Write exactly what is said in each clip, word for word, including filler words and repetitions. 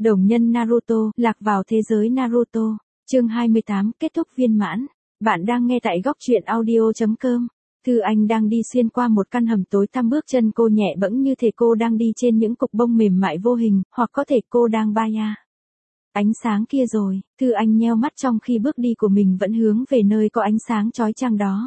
Đồng nhân Naruto, lạc vào thế giới Naruto. Chương hai mươi tám, kết thúc viên mãn. Bạn đang nghe tại góc truyện audio chấm com. Thư Anh đang đi xuyên qua một căn hầm tối tăm, bước chân cô nhẹ bẫng như thể cô đang đi trên những cục bông mềm mại vô hình, hoặc có thể cô đang bay ya. Ánh sáng kia rồi, Thư Anh nheo mắt trong khi bước đi của mình vẫn hướng về nơi có ánh sáng chói chang đó.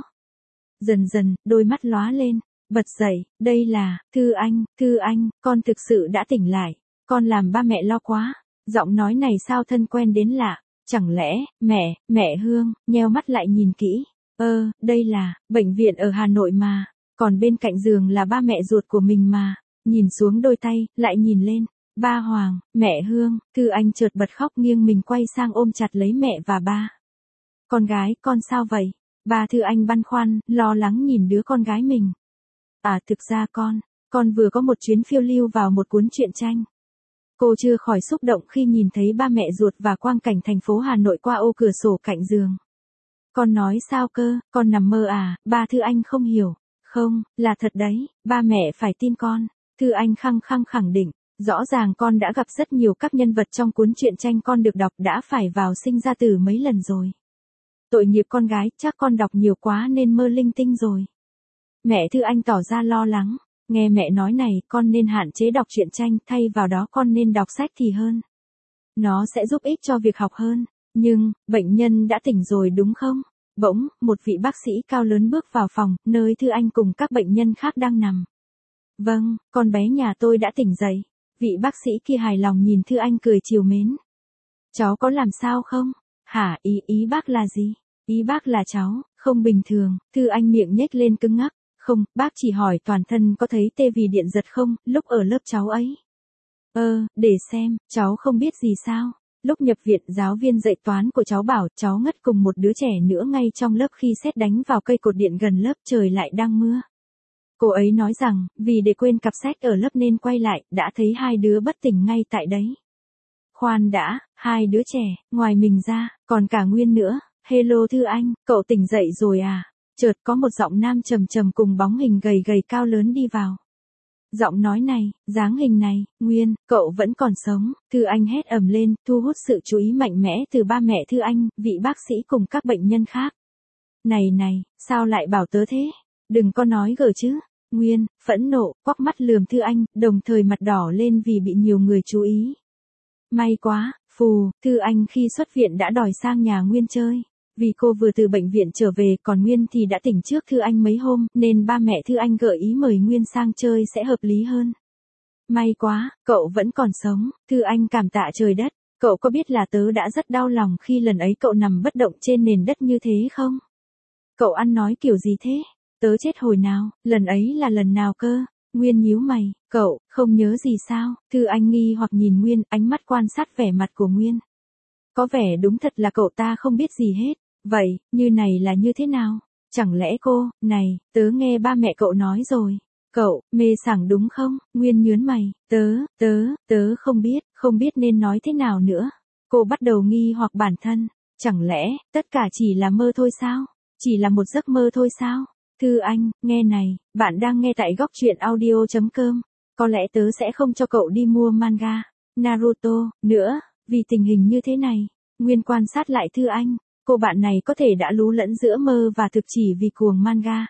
Dần dần, đôi mắt lóa lên, bật dậy, đây là, Thư Anh, Thư Anh, con thực sự đã tỉnh lại, con làm ba mẹ lo quá. Giọng nói này sao thân quen đến lạ, chẳng lẽ, mẹ, mẹ Hương, nheo mắt lại nhìn kỹ, ơ, đây là, bệnh viện ở Hà Nội mà, còn bên cạnh giường là ba mẹ ruột của mình mà, nhìn xuống đôi tay, lại nhìn lên, ba Hoàng, mẹ Hương, Thư Anh chợt bật khóc nghiêng mình quay sang ôm chặt lấy mẹ và ba. Con gái, con sao vậy? Ba Thư Anh băn khoăn, lo lắng nhìn đứa con gái mình. À thực ra con, con vừa có một chuyến phiêu lưu vào một cuốn truyện tranh. Cô chưa khỏi xúc động khi nhìn thấy ba mẹ ruột và quang cảnh thành phố Hà Nội qua ô cửa sổ cạnh giường. Con nói sao cơ, con nằm mơ à? Ba Thư Anh không hiểu. Không, là thật đấy, ba mẹ phải tin con. Thư Anh khăng khăng khẳng định, rõ ràng con đã gặp rất nhiều các nhân vật trong cuốn truyện tranh con được đọc, đã phải vào sinh ra tử mấy lần rồi. Tội nghiệp con gái, chắc con đọc nhiều quá nên mơ linh tinh rồi. Mẹ Thư Anh tỏ ra lo lắng. Nghe mẹ nói này, con nên hạn chế đọc truyện tranh, thay vào đó con nên đọc sách thì hơn. Nó sẽ giúp ích cho việc học hơn. Nhưng, bệnh nhân đã tỉnh rồi đúng không? Bỗng, một vị bác sĩ cao lớn bước vào phòng, nơi Thư Anh cùng các bệnh nhân khác đang nằm. Vâng, con bé nhà tôi đã tỉnh dậy. Vị bác sĩ kia hài lòng nhìn Thư Anh cười trìu mến. Cháu có làm sao không? Hả, ý, ý bác là gì? Ý bác là cháu, không bình thường. Thư Anh miệng nhếch lên cứng ngắc. Không, bác chỉ hỏi toàn thân có thấy tê vì điện giật không, lúc ở lớp cháu ấy. Ơ, ờ, để xem, cháu không biết gì sao. Lúc nhập viện, giáo viên dạy toán của cháu bảo cháu ngất cùng một đứa trẻ nữa ngay trong lớp khi sét đánh vào cây cột điện gần lớp, trời lại đang mưa. Cô ấy nói rằng, vì để quên cặp sách ở lớp nên quay lại, đã thấy hai đứa bất tỉnh ngay tại đấy. Khoan đã, hai đứa trẻ, ngoài mình ra, còn cả Nguyên nữa. Hello Thư Anh, cậu tỉnh dậy rồi à? Chợt có một giọng nam trầm trầm cùng bóng hình gầy gầy cao lớn đi vào. Giọng nói này, dáng hình này, Nguyên, cậu vẫn còn sống. Thư Anh hét ầm lên, thu hút sự chú ý mạnh mẽ từ ba mẹ Thư Anh, vị bác sĩ cùng các bệnh nhân khác. Này này, sao lại bảo tớ thế? Đừng có nói gở chứ. Nguyên, phẫn nộ, quắc mắt lườm Thư Anh, đồng thời mặt đỏ lên vì bị nhiều người chú ý. May quá, phù, Thư Anh khi xuất viện đã đòi sang nhà Nguyên chơi. Vì cô vừa từ bệnh viện trở về, còn Nguyên thì đã tỉnh trước Thư Anh mấy hôm, nên ba mẹ Thư Anh gợi ý mời Nguyên sang chơi sẽ hợp lý hơn. May quá, cậu vẫn còn sống. Thư Anh cảm tạ trời đất. Cậu có biết là tớ đã rất đau lòng khi lần ấy cậu nằm bất động trên nền đất như thế không? Cậu ăn nói kiểu gì thế? Tớ chết hồi nào, lần ấy là lần nào cơ? Nguyên nhíu mày, cậu, không nhớ gì sao? Thư Anh nghi hoặc nhìn Nguyên, ánh mắt quan sát vẻ mặt của Nguyên. Có vẻ đúng thật là cậu ta không biết gì hết. Vậy, như này là như thế nào? Chẳng lẽ cô, này, tớ nghe ba mẹ cậu nói rồi. Cậu, mê sảng đúng không? Nguyên nhớn mày, tớ, tớ, tớ không biết, không biết nên nói thế nào nữa. Cô bắt đầu nghi hoặc bản thân. Chẳng lẽ, tất cả chỉ là mơ thôi sao? Chỉ là một giấc mơ thôi sao? Thư Anh, nghe này, bạn đang nghe tại góc truyện audio chấm com. Có lẽ tớ sẽ không cho cậu đi mua manga, Naruto, nữa, vì tình hình như thế này. Nguyên quan sát lại Thư Anh. Cô bạn này có thể đã lú lẫn giữa mơ và thực chỉ vì cuồng manga.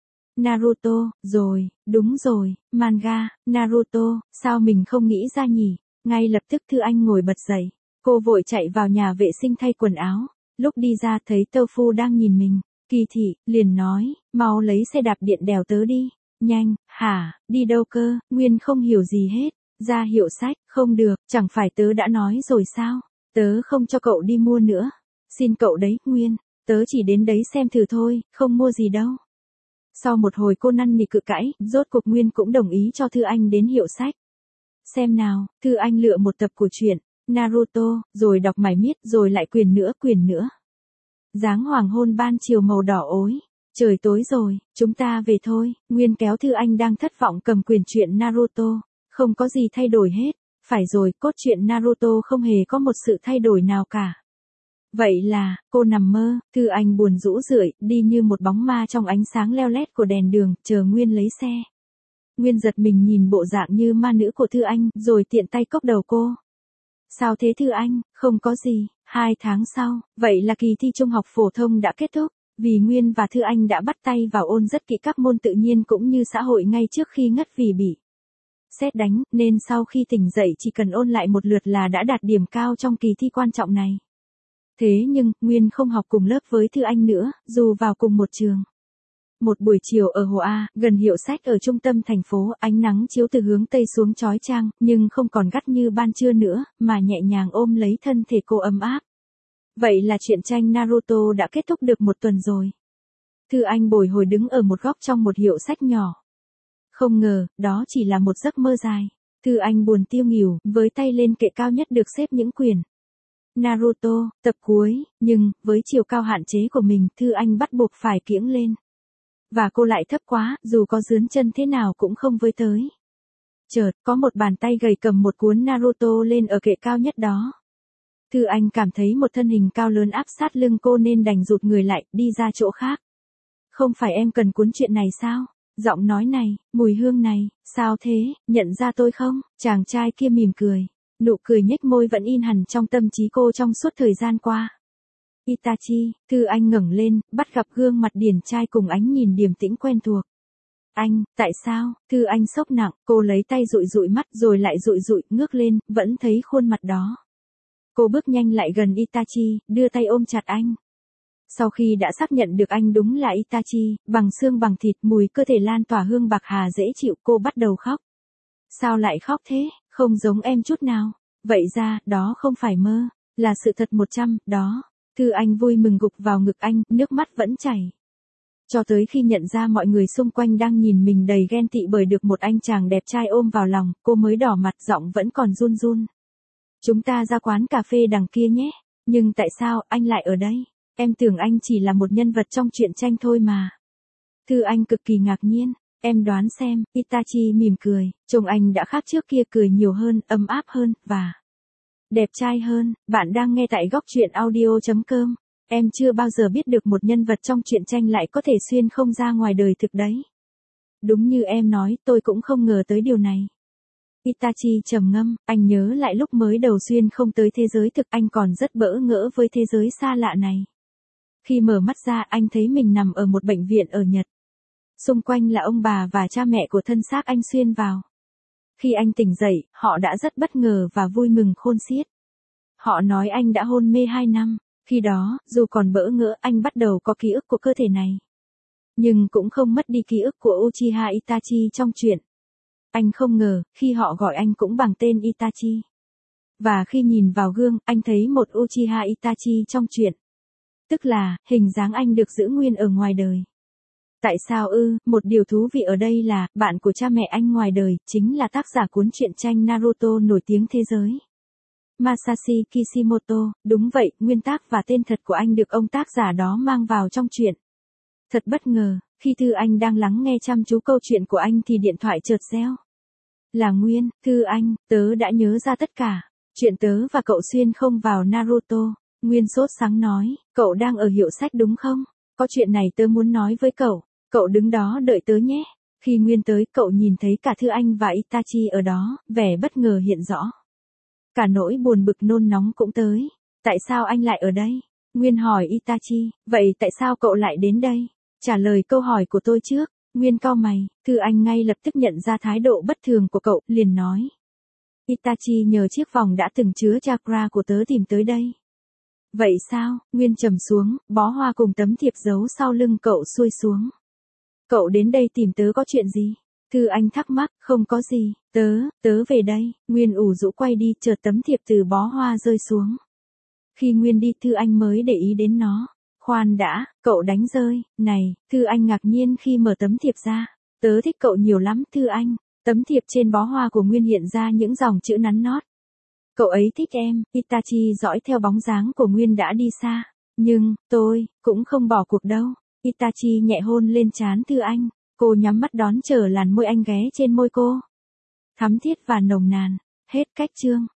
Naruto, rồi, đúng rồi, manga, Naruto, sao mình không nghĩ ra nhỉ? Ngay lập tức Thư Anh ngồi bật dậy. Cô vội chạy vào nhà vệ sinh thay quần áo. Lúc đi ra thấy Tofu đang nhìn mình. Kỳ thị, liền nói, mau lấy xe đạp điện đèo tớ đi. Nhanh, hả, đi đâu cơ? Nguyên không hiểu gì hết. Ra hiệu sách, không được, chẳng phải tớ đã nói rồi sao? Tớ không cho cậu đi mua nữa. Xin cậu đấy, Nguyên, tớ chỉ đến đấy xem thử thôi, không mua gì đâu. Sau một hồi cô năn nỉ cự cãi, rốt cuộc Nguyên cũng đồng ý cho Thư Anh đến hiệu sách. Xem nào, Thư Anh lựa một tập của truyện Naruto, rồi đọc mải miết, rồi lại quyển nữa quyển nữa. Dáng hoàng hôn ban chiều màu đỏ ối. Trời tối rồi, chúng ta về thôi. Nguyên kéo Thư Anh đang thất vọng cầm quyển truyện Naruto. Không có gì thay đổi hết. Phải rồi, cốt truyện Naruto không hề có một sự thay đổi nào cả. Vậy là, cô nằm mơ. Thư Anh buồn rũ rượi, đi như một bóng ma trong ánh sáng leo lét của đèn đường, chờ Nguyên lấy xe. Nguyên giật mình nhìn bộ dạng như ma nữ của Thư Anh, rồi tiện tay cốc đầu cô. Sao thế Thư Anh, không có gì, hai tháng sau, vậy là kỳ thi trung học phổ thông đã kết thúc, vì Nguyên và Thư Anh đã bắt tay vào ôn rất kỹ các môn tự nhiên cũng như xã hội ngay trước khi ngất vì bị sét đánh, nên sau khi tỉnh dậy chỉ cần ôn lại một lượt là đã đạt điểm cao trong kỳ thi quan trọng này. Thế nhưng, Nguyên không học cùng lớp với Thư Anh nữa, dù vào cùng một trường. Một buổi chiều ở Hồ A, gần hiệu sách ở trung tâm thành phố, ánh nắng chiếu từ hướng Tây xuống chói chang, nhưng không còn gắt như ban trưa nữa, mà nhẹ nhàng ôm lấy thân thể cô ấm áp. Vậy là truyện tranh Naruto đã kết thúc được một tuần rồi. Thư Anh bồi hồi đứng ở một góc trong một hiệu sách nhỏ. Không ngờ, đó chỉ là một giấc mơ dài. Thư Anh buồn tiêu nghỉu, với tay lên kệ cao nhất được xếp những quyển Naruto, tập cuối, nhưng, với chiều cao hạn chế của mình, Thư Anh bắt buộc phải kiễng lên. Và cô lại thấp quá, dù có dướn chân thế nào cũng không với tới. Chợt, có một bàn tay gầy cầm một cuốn Naruto lên ở kệ cao nhất đó. Thư Anh cảm thấy một thân hình cao lớn áp sát lưng cô nên đành rụt người lại, đi ra chỗ khác. Không phải em cần cuốn chuyện này sao? Giọng nói này, mùi hương này, sao thế, nhận ra tôi không? Chàng trai kia mỉm cười. Nụ cười nhếch môi vẫn in hẳn trong tâm trí cô trong suốt thời gian qua. Itachi, Thư Anh ngẩng lên, bắt gặp gương mặt điển trai cùng ánh nhìn điềm tĩnh quen thuộc. Anh, tại sao? Thư Anh sốc nặng, cô lấy tay dụi dụi mắt rồi lại dụi dụi, ngước lên, vẫn thấy khuôn mặt đó. Cô bước nhanh lại gần Itachi, đưa tay ôm chặt anh. Sau khi đã xác nhận được anh đúng là Itachi, bằng xương bằng thịt, mùi cơ thể lan tỏa hương bạc hà dễ chịu, cô bắt đầu khóc. Sao lại khóc thế, không giống em chút nào. Vậy ra, đó không phải mơ, là sự thật một trăm, đó. Thư Anh vui mừng gục vào ngực anh, nước mắt vẫn chảy. Cho tới khi nhận ra mọi người xung quanh đang nhìn mình đầy ghen tị bởi được một anh chàng đẹp trai ôm vào lòng, cô mới đỏ mặt, giọng vẫn còn run run. Chúng ta ra quán cà phê đằng kia nhé. Nhưng tại sao anh lại ở đây? Em tưởng anh chỉ là một nhân vật trong truyện tranh thôi mà. Thư Anh cực kỳ ngạc nhiên. Em đoán xem, Itachi mỉm cười, trông anh đã khác trước kia, cười nhiều hơn, ấm áp hơn, và đẹp trai hơn. Bạn đang nghe tại góc truyện audio chấm com. Em chưa bao giờ biết được một nhân vật trong truyện tranh lại có thể xuyên không ra ngoài đời thực đấy. Đúng như em nói, tôi cũng không ngờ tới điều này. Itachi trầm ngâm, anh nhớ lại lúc mới đầu xuyên không tới thế giới thực, anh còn rất bỡ ngỡ với thế giới xa lạ này. Khi mở mắt ra, anh thấy mình nằm ở một bệnh viện ở Nhật. Xung quanh là ông bà và cha mẹ của thân xác anh xuyên vào. Khi anh tỉnh dậy, họ đã rất bất ngờ và vui mừng khôn xiết. Họ nói anh đã hôn mê hai năm. Khi đó, dù còn bỡ ngỡ, anh bắt đầu có ký ức của cơ thể này. Nhưng cũng không mất đi ký ức của Uchiha Itachi trong truyện. Anh không ngờ, khi họ gọi anh cũng bằng tên Itachi. Và khi nhìn vào gương, anh thấy một Uchiha Itachi trong truyện. Tức là, hình dáng anh được giữ nguyên ở ngoài đời. Tại sao ư, một điều thú vị ở đây là, bạn của cha mẹ anh ngoài đời, chính là tác giả cuốn truyện tranh Naruto nổi tiếng thế giới. Masashi Kishimoto, đúng vậy, nguyên tác và tên thật của anh được ông tác giả đó mang vào trong truyện. Thật bất ngờ, khi Thư Anh đang lắng nghe chăm chú câu chuyện của anh thì điện thoại chợt reo. Là Nguyên, Thư Anh, tớ đã nhớ ra tất cả. Chuyện tớ và cậu xuyên không vào Naruto. Nguyên sốt sắng nói, cậu đang ở hiệu sách đúng không? Có chuyện này tớ muốn nói với cậu. Cậu đứng đó đợi tớ nhé. Khi Nguyên tới, cậu nhìn thấy cả Thư Anh và Itachi ở đó, vẻ bất ngờ hiện rõ. Cả nỗi buồn bực nôn nóng cũng tới. Tại sao anh lại ở đây? Nguyên hỏi Itachi, vậy tại sao cậu lại đến đây? Trả lời câu hỏi của tôi trước. Nguyên cau mày, Thư Anh ngay lập tức nhận ra thái độ bất thường của cậu, liền nói. Itachi nhờ chiếc vòng đã từng chứa chakra của tớ tìm tới đây. Vậy sao? Nguyên trầm xuống, bó hoa cùng tấm thiệp giấu sau lưng cậu xuôi xuống. Cậu đến đây tìm tớ có chuyện gì? Thư Anh thắc mắc, không có gì, tớ, tớ về đây. Nguyên ủ rũ quay đi, chợt tấm thiệp từ bó hoa rơi xuống. Khi Nguyên đi, Thư Anh mới để ý đến nó. Khoan đã, cậu đánh rơi, này, Thư Anh ngạc nhiên khi mở tấm thiệp ra. Tớ thích cậu nhiều lắm, Thư Anh. Tấm thiệp trên bó hoa của Nguyên hiện ra những dòng chữ nắn nót. Cậu ấy thích em. Itachi dõi theo bóng dáng của Nguyên đã đi xa. Nhưng, tôi, cũng không bỏ cuộc đâu. Itachi nhẹ hôn lên trán Thư Anh. Cô nhắm mắt đón chờ làn môi anh ghé trên môi cô. Thắm thiết và nồng nàn. Hết cách chương.